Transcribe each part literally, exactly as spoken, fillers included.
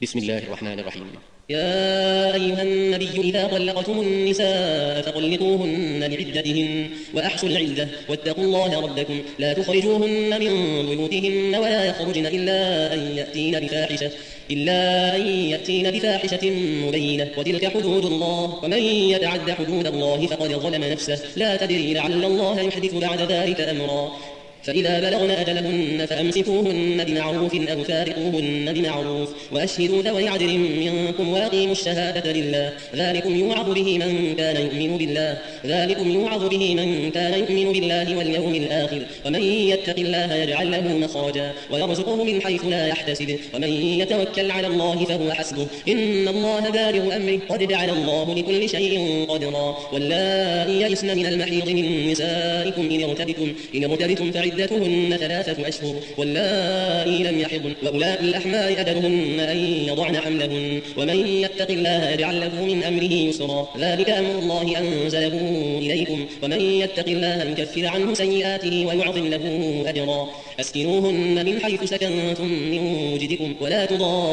بسم الله الرحمن الرحيم. يا أيها النبي إذا طلقتم النساء فطلقوهن لعدتهن وأحصوا العدة واتقوا الله ربكم لا تخرجوهن من بيوتهن ولا يخرجن إلا أن يأتين بفاحشة إلا أن يأتين بفاحشة مبينة وتلك حدود الله ومن يتعد حدود الله فقد ظلم نفسه لا تدري لعل الله يحدث بعد ذلك أمرا فإذا بلغن أجلهن فأمسكوهن بمعروف أو فارقوهن بمعروف وأشهدوا ذوي عدل منكم وأقيموا الشهادة لله ذلكم يوعظ به من كان يؤمن بالله ذلكم يوعظ به من كان يؤمن بالله واليوم الآخر ومن يتق الله يجعل له مخرجا ويرزقه من حيث لا يحتسب ومن يتوكل على الله فهو حسبه إن الله بالغ أمره قد جعل الله لكل شيء قدرا واللائي يئسن من المحيض من نسائكم إن ارتبتم إن ارتبتم عدتهن ثلاثة أشهر واللائي لم يحضن وأولاء الأحمال أجلهن أن يضعن حملهن ومن يتق الله يجعل له من أمره يسرا ذلك أمر الله أنزله إليكم ومن يتق الله يكفر عنه سيئاته ويعظم له أجرا أسكنوهن من حيث سكنتم من وجدكم ولا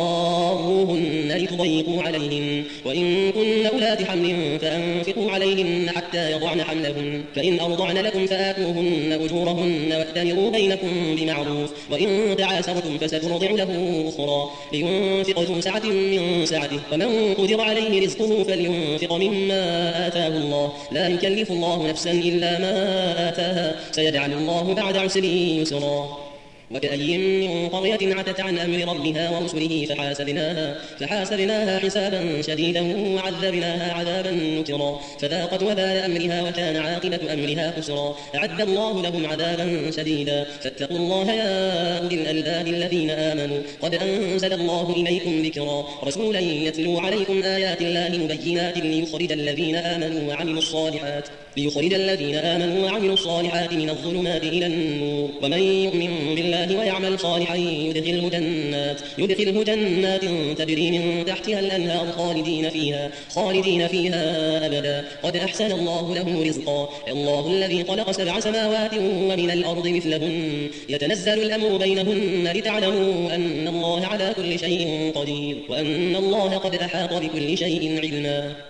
تضاروهن لتضيقوا عليهن وإن كن أولاد حمل فأنفقوا عليهن حتى يضعن حملهن فإن أرضعن لكم فآتوهن أجورهن وأتمروا بينكم بمعروف وإن تعاسرتم فسترضع له أخرى لينفق ذو سعة من سعته ومن قدر عليه رزقه فلينفق مما آتاه الله لا يكلف الله نفسا إلا ما آتاها سيجعل الله بعد عسر يسرا وكأي من قرية عتت عن أمر ربها ورسله فحاسبناها, فحاسبناها حسابا شديدا وعذبناها عذابا نكرا فذاقت وبال أمرها وكان عاقبة أمرها خسرا أعد الله لهم عذابا شديدا فاتقوا الله يا أولي الألباب الذين آمنوا قد أنزل الله إليكم ذكرا رسولا يتلو عليكم آيات الله مبينات ليخرج الذين آمنوا وعملوا الصالحات ليخرج الذين آمنوا وعملوا الصالحات من الظلمات إلى النور ومن يؤمن بالله ويعمل صالحا يدخله جنات يدخله جنات تجري من تحتها الأنهار خالدين فيها خالدين فيها أبدا قد أحسن الله له رزقا الله الذي خلق سبع سماوات ومن الأرض مثلهن يتنزل الأمر بينهن لتعلموا أن الله على كل شيء قدير وأن الله قد أحاط بكل شيء علما.